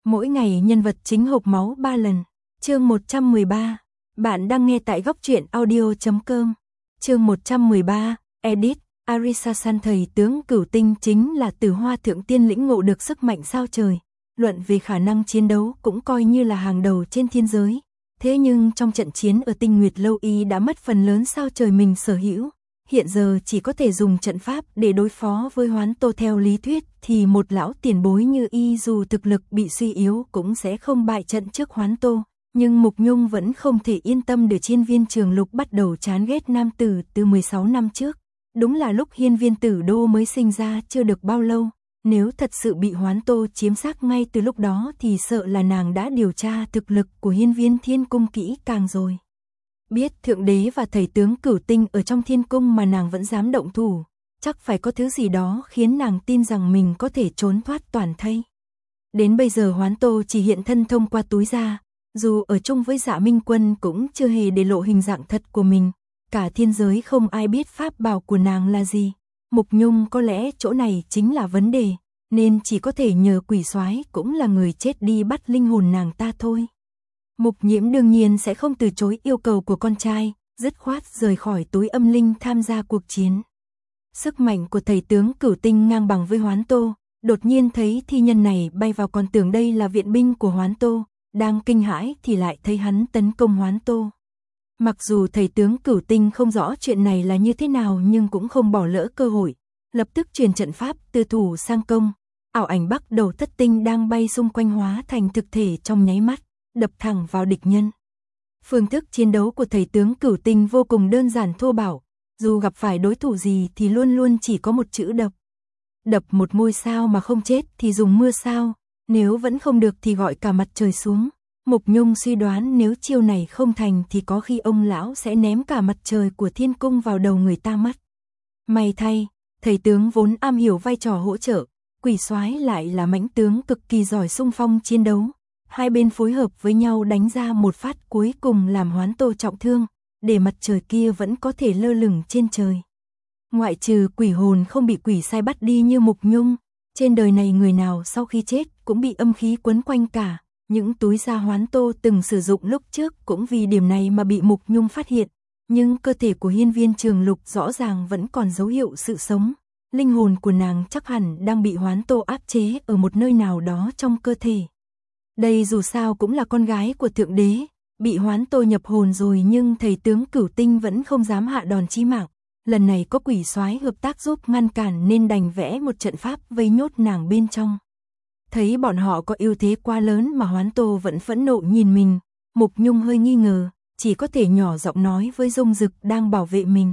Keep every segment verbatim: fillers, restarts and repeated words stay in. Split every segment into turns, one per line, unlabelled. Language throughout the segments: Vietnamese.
Mỗi ngày nhân vật chính hộc máu ba lần. Chương một trăm mười ba. Bạn đang nghe tại góc truyện audio chấm com. Chương một trăm mười ba. Edit. Arisasan thầy tướng Cửu Tinh chính là từ Hoa Thượng Tiên lĩnh ngộ được sức mạnh sao trời. Luận về khả năng chiến đấu cũng coi như là hàng đầu trên thiên giới. Thế nhưng trong trận chiến ở Tinh Nguyệt Lâu y đã mất phần lớn sao trời mình sở hữu. Hiện giờ chỉ có thể dùng trận pháp để đối phó với Hoán Tô. Theo lý thuyết thì một lão tiền bối như y dù thực lực bị suy yếu cũng sẽ không bại trận trước Hoán Tô. Nhưng Mục Nhung vẫn không thể yên tâm để Hiên Viên Trường Lục bắt đầu chán ghét nam tử từ mười sáu năm trước. Đúng là lúc Hiên Viên Tử Đô mới sinh ra chưa được bao lâu. Nếu thật sự bị Hoán Tô chiếm xác ngay từ lúc đó thì sợ là nàng đã điều tra thực lực của Hiên Viên Thiên Cung kỹ càng rồi. Biết Thượng Đế và thầy tướng Cửu Tinh ở trong Thiên Cung mà nàng vẫn dám động thủ, chắc phải có thứ gì đó khiến nàng tin rằng mình có thể trốn thoát toàn thây. Đến bây giờ Hoán Tô chỉ hiện thân thông qua túi da, dù ở chung với Dạ Minh Quân cũng chưa hề để lộ hình dạng thật của mình. Cả thiên giới không ai biết pháp bảo của nàng là gì. Mục Nhung có lẽ chỗ này chính là vấn đề, nên chỉ có thể nhờ quỷ soái cũng là người chết đi bắt linh hồn nàng ta thôi. Mục Nhiễm đương nhiên sẽ không từ chối yêu cầu của con trai, dứt khoát rời khỏi túi âm linh tham gia cuộc chiến. Sức mạnh của thầy tướng Cửu Tinh ngang bằng với Hoán Tô, đột nhiên thấy thi nhân này bay vào còn tưởng đây là viện binh của Hoán Tô, đang kinh hãi thì lại thấy hắn tấn công Hoán Tô. Mặc dù thầy tướng Cửu Tinh không rõ chuyện này là như thế nào nhưng cũng không bỏ lỡ cơ hội, lập tức truyền trận pháp từ thủ sang công, ảo ảnh Bắc Đầu Thất Tinh đang bay xung quanh hóa thành thực thể trong nháy mắt, đập thẳng vào địch nhân. Phương thức chiến đấu của thầy tướng Cửu Tinh vô cùng đơn giản thô bạo, dù gặp phải đối thủ gì thì luôn luôn chỉ có một chữ đập. Đập một ngôi sao mà không chết thì dùng mưa sao, nếu vẫn không được thì gọi cả mặt trời xuống. Mục Nhung suy đoán nếu chiêu này không thành thì có khi ông lão sẽ ném cả mặt trời của Thiên Cung vào đầu người ta mất. May thay, thầy tướng vốn am hiểu vai trò hỗ trợ, quỷ soái lại là mãnh tướng cực kỳ giỏi xung phong chiến đấu. Hai bên phối hợp với nhau đánh ra một phát cuối cùng làm Hoán Tô trọng thương, để mặt trời kia vẫn có thể lơ lửng trên trời. Ngoại trừ quỷ hồn không bị quỷ sai bắt đi như Mục Nhung, trên đời này người nào sau khi chết cũng bị âm khí quấn quanh cả. Những túi da Hoán Tô từng sử dụng lúc trước cũng vì điểm này mà bị Mục Nhung phát hiện, nhưng cơ thể của Hiên Viên Trường Lục rõ ràng vẫn còn dấu hiệu sự sống. Linh hồn của nàng chắc hẳn đang bị Hoán Tô áp chế ở một nơi nào đó trong cơ thể. Đây dù sao cũng là con gái của Thượng Đế, bị Hoán Tô nhập hồn rồi nhưng thầy tướng Cửu Tinh vẫn không dám hạ đòn chí mạng. Lần này có quỷ soái hợp tác giúp ngăn cản nên đành vẽ một trận pháp vây nhốt nàng bên trong. Thấy bọn họ có ưu thế quá lớn mà Hoán Tô vẫn phẫn nộ nhìn mình, Mục Nhung hơi nghi ngờ, chỉ có thể nhỏ giọng nói với Dung Dực đang bảo vệ mình.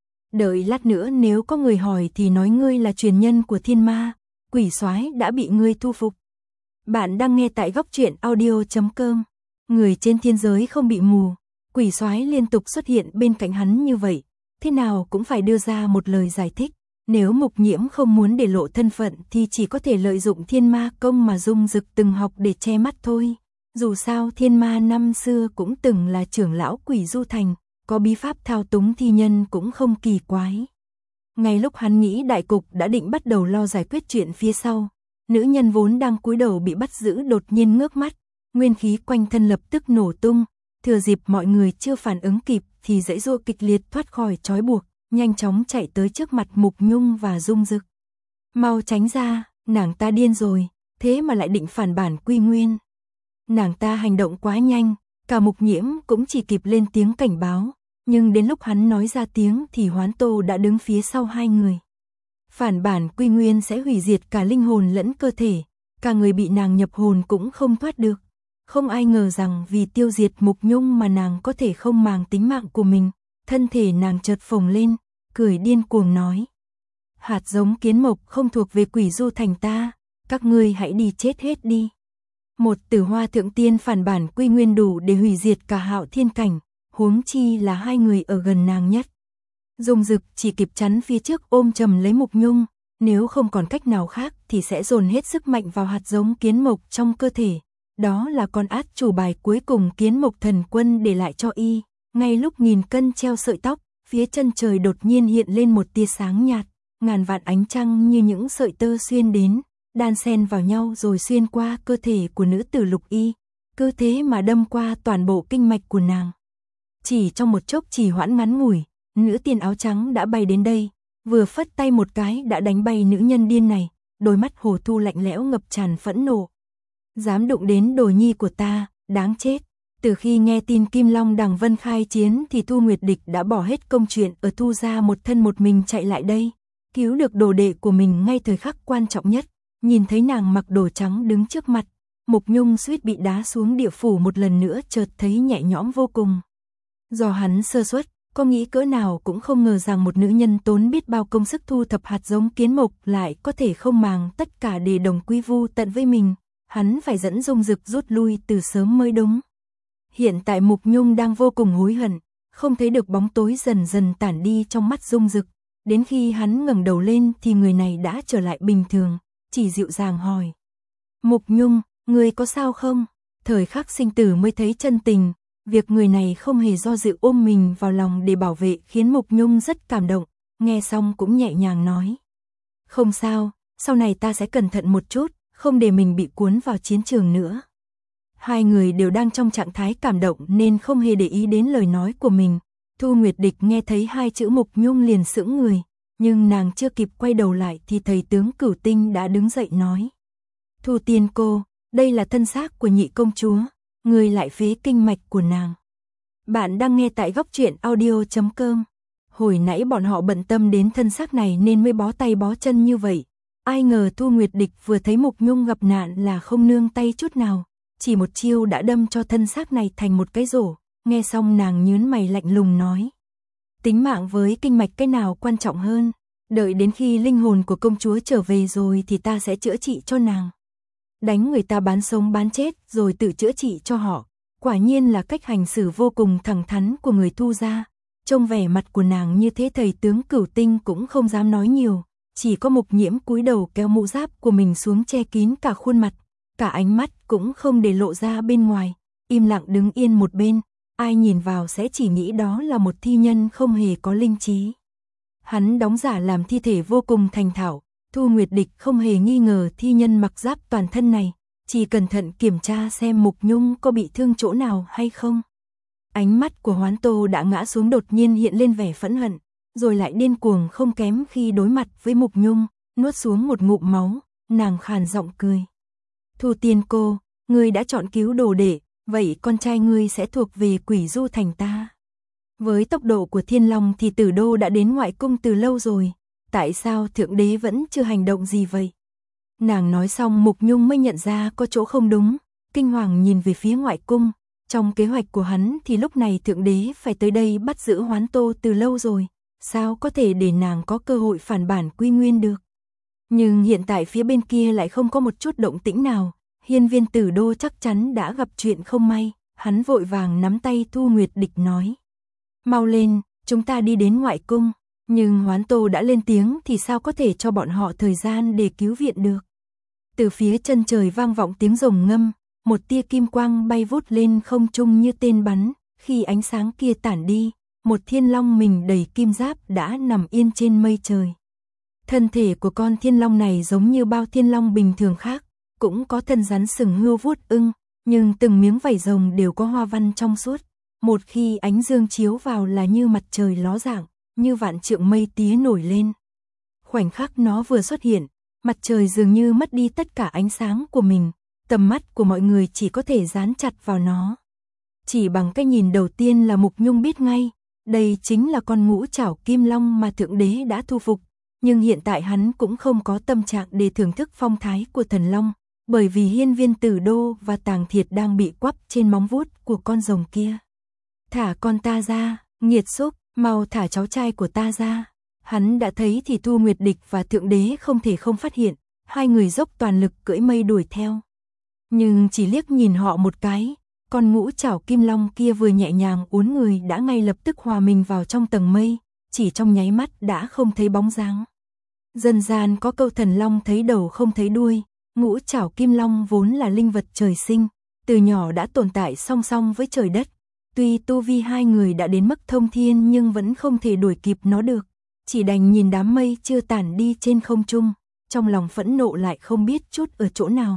Đợi lát nữa nếu có người hỏi thì nói ngươi là truyền nhân của thiên ma, quỷ soái đã bị ngươi thu phục. Bạn đang nghe tại góc truyện audio chấm com. Người trên thiên giới không bị mù, quỷ soái liên tục xuất hiện bên cạnh hắn như vậy, thế nào cũng phải đưa ra một lời giải thích. Nếu Mục Nhiễm không muốn để lộ thân phận thì chỉ có thể lợi dụng thiên ma công mà Dung Dực từng học để che mắt thôi. Dù sao thiên ma năm xưa cũng từng là trưởng lão quỷ du thành, có bí pháp thao túng thi nhân cũng không kỳ quái. Ngay lúc hắn nghĩ đại cục đã định bắt đầu lo giải quyết chuyện phía sau, nữ nhân vốn đang cúi đầu bị bắt giữ đột nhiên ngước mắt, nguyên khí quanh thân lập tức nổ tung, thừa dịp mọi người chưa phản ứng kịp thì giãy giụa kịch liệt thoát khỏi trói buộc, nhanh chóng chạy tới trước mặt Mục Nhung và Dung Dực. Mau tránh ra, nàng ta điên rồi, thế mà lại định phản bản quy nguyên. Nàng ta hành động quá nhanh, cả Mục Nhiễm cũng chỉ kịp lên tiếng cảnh báo, nhưng đến lúc hắn nói ra tiếng thì Hoán Tô đã đứng phía sau hai người. Phản bản quy nguyên sẽ hủy diệt cả linh hồn lẫn cơ thể, cả người bị nàng nhập hồn cũng không thoát được. Không ai ngờ rằng vì tiêu diệt Mục Nhung mà nàng có thể không màng tính mạng của mình, thân thể nàng chợt phồng lên, cười điên cuồng nói. Hạt giống kiến mộc không thuộc về quỷ du thành ta, các ngươi hãy đi chết hết đi. Một Tử Hoa Thượng Tiên phản bản quy nguyên đủ để hủy diệt cả Hạo Thiên cảnh, huống chi là hai người ở gần nàng nhất. Dung Dực chỉ kịp chắn phía trước ôm chầm lấy Mục Nhung, nếu không còn cách nào khác thì sẽ dồn hết sức mạnh vào hạt giống kiến mộc trong cơ thể. Đó là con át chủ bài cuối cùng Kiến Mộc Thần Quân để lại cho y. Ngay lúc nghìn cân treo sợi tóc, phía chân trời đột nhiên hiện lên một tia sáng nhạt, ngàn vạn ánh trăng như những sợi tơ xuyên đến, đan xen vào nhau rồi xuyên qua cơ thể của nữ tử Lục Y, cứ thế mà đâm qua toàn bộ kinh mạch của nàng. Chỉ trong một chốc trì hoãn ngắn ngủi, nữ tiên áo trắng đã bay đến đây, vừa phất tay một cái đã đánh bay nữ nhân điên này, đôi mắt Hồ Thu lạnh lẽo ngập tràn phẫn nộ. Dám đụng đến đồ nhi của ta, đáng chết. Từ khi nghe tin Kim Long Đằng Vân khai chiến thì Thu Nguyệt Địch đã bỏ hết công chuyện ở Thu gia một thân một mình chạy lại đây, cứu được đồ đệ của mình ngay thời khắc quan trọng nhất. Nhìn thấy nàng mặc đồ trắng đứng trước mặt, Mục Nhung suýt bị đá xuống địa phủ một lần nữa, chợt thấy nhẹ nhõm vô cùng. Do hắn sơ suất, có nghĩ cỡ nào cũng không ngờ rằng một nữ nhân tốn biết bao công sức thu thập hạt giống kiến mộc lại có thể không màng tất cả để đồng quy vu tận với mình. Hắn phải dẫn Dung Dực rút lui từ sớm mới đúng. Hiện tại Mục Nhung đang vô cùng hối hận, không thấy được bóng tối dần dần tản đi trong mắt Dung Dực. Đến khi hắn ngẩng đầu lên thì người này đã trở lại bình thường, chỉ dịu dàng hỏi. Mục Nhung, người có sao không? Thời khắc sinh tử mới thấy chân tình, việc người này không hề do dự ôm mình vào lòng để bảo vệ khiến Mục Nhung rất cảm động, nghe xong cũng nhẹ nhàng nói. Không sao, sau này ta sẽ cẩn thận một chút, không để mình bị cuốn vào chiến trường nữa. Hai người đều đang trong trạng thái cảm động nên không hề để ý đến lời nói của mình. Thu Nguyệt Địch nghe thấy hai chữ Mục Nhung liền sững người, nhưng nàng chưa kịp quay đầu lại thì thầy tướng Cửu Tinh đã đứng dậy nói. Thu tiên cô, đây là thân xác của nhị công chúa, người lại phế kinh mạch của nàng. Bạn đang nghe tại góc truyện audio chấm com. Hồi nãy bọn họ bận tâm đến thân xác này nên mới bó tay bó chân như vậy. Ai ngờ Thu Nguyệt Địch vừa thấy Mục Nhung gặp nạn là không nương tay chút nào, chỉ một chiêu đã đâm cho thân xác này thành một cái rổ. Nghe xong nàng nhướng mày lạnh lùng nói. Tính mạng với kinh mạch cái nào quan trọng hơn, đợi đến khi linh hồn của công chúa trở về rồi thì ta sẽ chữa trị cho nàng. Đánh người ta bán sống bán chết rồi tự chữa trị cho họ, quả nhiên là cách hành xử vô cùng thẳng thắn của người Thu gia. Trông vẻ mặt của nàng như thế thầy tướng Cửu Tinh cũng không dám nói nhiều, chỉ có Mục Nhiễm cúi đầu kéo mũ giáp của mình xuống che kín cả khuôn mặt, cả ánh mắt cũng không để lộ ra bên ngoài, im lặng đứng yên một bên. Ai nhìn vào sẽ chỉ nghĩ đó là một thi nhân không hề có linh trí. Hắn đóng giả làm thi thể vô cùng thành thạo, Thu Nguyệt Địch không hề nghi ngờ thi nhân mặc giáp toàn thân này, chỉ cẩn thận kiểm tra xem Mục Nhung có bị thương chỗ nào hay không. Ánh mắt của Hoán Tô đã ngã xuống đột nhiên hiện lên vẻ phẫn hận, rồi lại điên cuồng không kém khi đối mặt với Mục Nhung, nuốt xuống một ngụm máu, nàng khàn giọng cười. Thu tiên cô, ngươi đã chọn cứu đồ đệ, vậy con trai ngươi sẽ thuộc về Quỷ Du thành ta. Với tốc độ của Thiên Long thì Tử Đô đã đến ngoại cung từ lâu rồi, tại sao Thượng Đế vẫn chưa hành động gì vậy? Nàng nói xong Mục Nhung mới nhận ra có chỗ không đúng, kinh hoàng nhìn về phía ngoại cung. Trong kế hoạch của hắn thì lúc này Thượng Đế phải tới đây bắt giữ Hoán Tô từ lâu rồi, sao có thể để nàng có cơ hội phản bản quy nguyên được? Nhưng hiện tại phía bên kia lại không có một chút động tĩnh nào, Hiên Viên Tử Đô chắc chắn đã gặp chuyện không may, hắn vội vàng nắm tay Thu Nguyệt Địch nói. Mau lên, chúng ta đi đến ngoại cung, nhưng Hoán Tô đã lên tiếng thì sao có thể cho bọn họ thời gian để cứu viện được. Từ phía chân trời vang vọng tiếng rồng ngâm, một tia kim quang bay vút lên không trung như tên bắn, khi ánh sáng kia tản đi, một thiên long mình đầy kim giáp đã nằm yên trên mây trời. Thân thể của con thiên long này giống như bao thiên long bình thường khác, cũng có thân rắn sừng hươu vuốt ưng, nhưng từng miếng vảy rồng đều có hoa văn trong suốt. Một khi ánh dương chiếu vào là như mặt trời ló dạng, như vạn trượng mây tía nổi lên. Khoảnh khắc nó vừa xuất hiện, mặt trời dường như mất đi tất cả ánh sáng của mình, tầm mắt của mọi người chỉ có thể dán chặt vào nó. Chỉ bằng cái nhìn đầu tiên là Mục Nhung biết ngay, đây chính là con ngũ trảo kim long mà Thượng Đế đã thu phục. Nhưng hiện tại hắn cũng không có tâm trạng để thưởng thức phong thái của thần long, bởi vì Hiên Viên Tử Đô và Tàng Thiệt đang bị quắp trên móng vuốt của con rồng kia. Thả con ta ra, nghiệt xúc, mau thả cháu trai của ta ra. Hắn đã thấy thì Thu Nguyệt Địch và Thượng Đế không thể không phát hiện, hai người dốc toàn lực cưỡi mây đuổi theo. Nhưng chỉ liếc nhìn họ một cái, con ngũ trảo kim long kia vừa nhẹ nhàng uốn người đã ngay lập tức hòa mình vào trong tầng mây, chỉ trong nháy mắt đã không thấy bóng dáng. Dân gian có câu thần long thấy đầu không thấy đuôi, ngũ trảo kim long vốn là linh vật trời sinh, từ nhỏ đã tồn tại song song với trời đất. Tuy tu vi hai người đã đến mức thông thiên nhưng vẫn không thể đuổi kịp nó được, chỉ đành nhìn đám mây chưa tản đi trên không trung, trong lòng phẫn nộ lại không biết chút ở chỗ nào.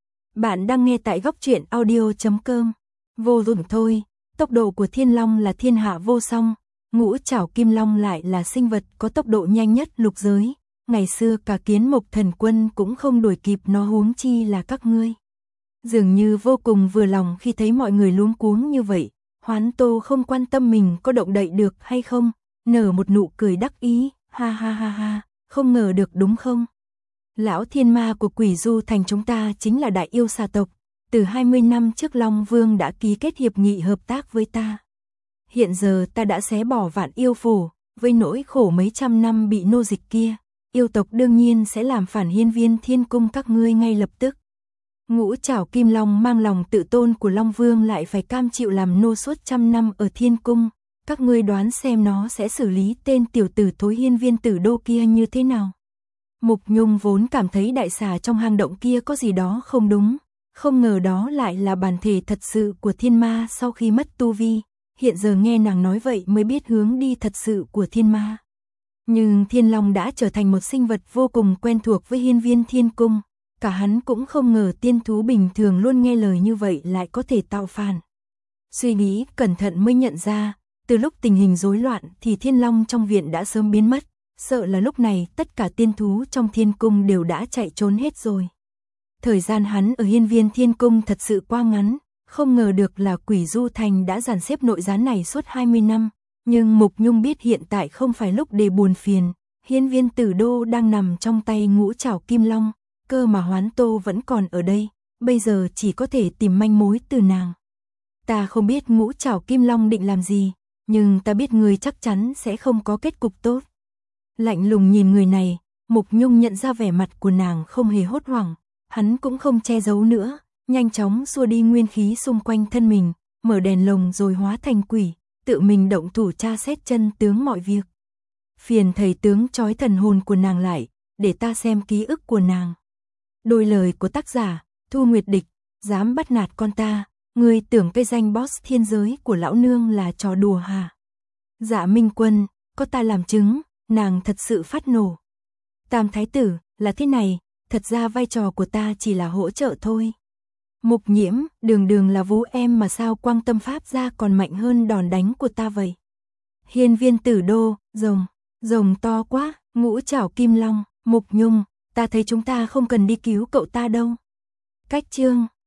Bạn đang nghe tại góc truyện audio chấm com. Vô dụng thôi, tốc độ của Thiên Long là thiên hạ vô song, Ngũ Trảo Kim Long lại là sinh vật có tốc độ nhanh nhất lục giới. Ngày xưa cả Kiến Mộc Thần Quân cũng không đuổi kịp nó, huống chi là các ngươi. Dường như vô cùng vừa lòng khi thấy mọi người luống cuống như vậy, Hoán Tô không quan tâm mình có động đậy được hay không, nở một nụ cười đắc ý, ha ha ha ha, không ngờ được đúng không? Lão thiên ma của Quỷ Du Thành chúng ta chính là đại yêu xà tộc, từ hai mươi năm trước Long Vương đã ký kết hiệp nghị hợp tác với ta. Hiện giờ ta đã xé bỏ Vạn Yêu Phủ, với nỗi khổ mấy trăm năm bị nô dịch kia, yêu tộc đương nhiên sẽ làm phản Hiên Viên Thiên Cung các ngươi ngay lập tức. Ngũ Trảo Kim Long mang lòng tự tôn của Long Vương lại phải cam chịu làm nô suốt trăm năm ở Thiên Cung, các ngươi đoán xem nó sẽ xử lý tên tiểu tử thối Hiên Viên Tử Đô kia như thế nào? Mục Nhung vốn cảm thấy đại xà trong hang động kia có gì đó không đúng, không ngờ đó lại là bản thể thật sự của thiên ma sau khi mất tu vi, hiện giờ nghe nàng nói vậy mới biết hướng đi thật sự của thiên ma. Nhưng Thiên Long đã trở thành một sinh vật vô cùng quen thuộc với Hiên Viên Thiên Cung, cả hắn cũng không ngờ tiên thú bình thường luôn nghe lời như vậy lại có thể tạo phản. Suy nghĩ cẩn thận mới nhận ra, từ lúc tình hình rối loạn thì Thiên Long trong viện đã sớm biến mất, sợ là lúc này tất cả tiên thú trong Thiên Cung đều đã chạy trốn hết rồi. Thời gian hắn ở Hiên Viên Thiên Cung thật sự quá ngắn, không ngờ được là Quỷ Du Thành đã dàn xếp nội gián này suốt hai mươi năm, nhưng Mục Nhung biết hiện tại không phải lúc để buồn phiền, Hiên Viên Tử Đô đang nằm trong tay Ngũ Trảo Kim Long, cơ mà Hoán Tô vẫn còn ở đây, bây giờ chỉ có thể tìm manh mối từ nàng. Ta không biết Ngũ Trảo Kim Long định làm gì, nhưng ta biết người chắc chắn sẽ không có kết cục tốt. Lạnh lùng nhìn người này, Mục Nhung nhận ra vẻ mặt của nàng không hề hốt hoảng, hắn cũng không che giấu nữa, nhanh chóng xua đi nguyên khí xung quanh thân mình, mở đèn lồng rồi hóa thành quỷ, tự mình động thủ tra xét chân tướng mọi việc. Phiền thầy tướng trói thần hồn của nàng lại, để ta xem ký ức của nàng. Đôi lời của tác giả, Thu Nguyệt Địch, dám bắt nạt con ta, ngươi tưởng cái danh boss thiên giới của lão nương là trò đùa hả? Dạ Minh Quân, có ta làm chứng, nàng thật sự phát nổ. Tam Thái Tử, là thế này, thật ra vai trò của ta chỉ là hỗ trợ thôi. Mục Nhiễm, đường đường là vũ em mà sao Quang Tâm Pháp ra còn mạnh hơn đòn đánh của ta vậy? Hiên Viên Tử Đô, rồng, rồng to quá, Ngũ Trảo Kim Long, Mục Nhung, ta thấy chúng ta không cần đi cứu cậu ta đâu. Cách chương